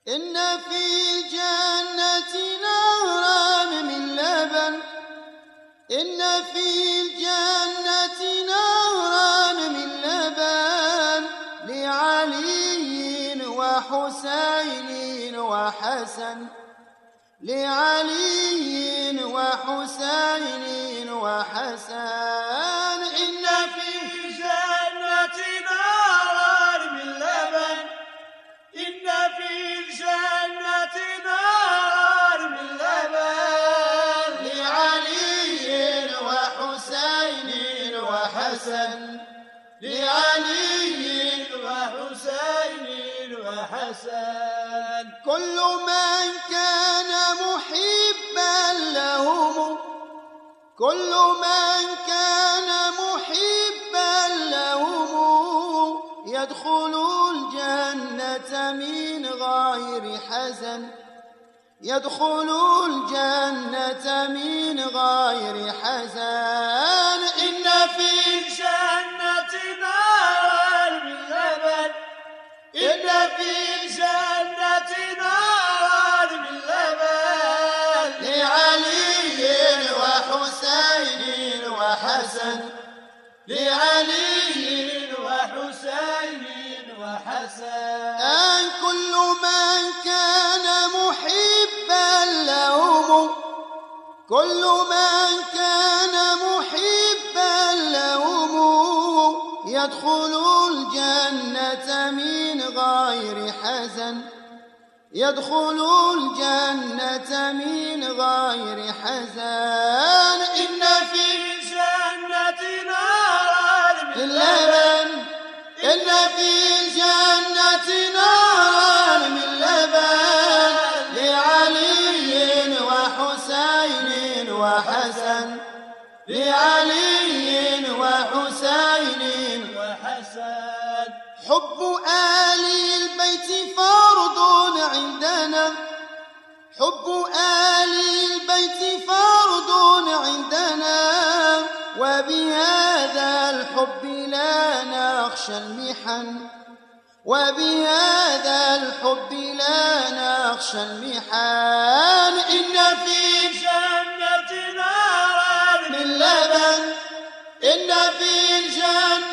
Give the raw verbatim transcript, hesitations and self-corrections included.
إن في الجنة نهرا من لبن إن في الجنة نهرا من لبن لعلي وحسين وحسن لعلي وحسين وحسن إن في الجنة نهرا من لبن إن في الجنة نهرا من لبن لعلي وحسين وحسن لعلي وحسين وحسن كل من كان محبا لهم كل من كان محبا لهم يدخل الجنة من غير حزن يدخل الجنة من غير حزن إن في الجنة نهرا من لبن إن في الجنة نهرا من لبن لعلي وحسين وحسن لعلي وحسين وحسن أن كل من كان محبا لهم كل من كان محبا لهم يدخل الجنة من غير حزن يدخل الجنة من غير حزن إن في الجنة نهرا من لبن إن في الجنة نهرا من لبن لعلي وحسين وحسن لعلي وحسين وحسن حب آل البيت فرض عندنا حب آل البيت فرض عندنا وبهذا الحب لا نخشى المحن وبهذا الحب لا نخشى المحن إن في الجنة نهرا من لبن إن في الجنة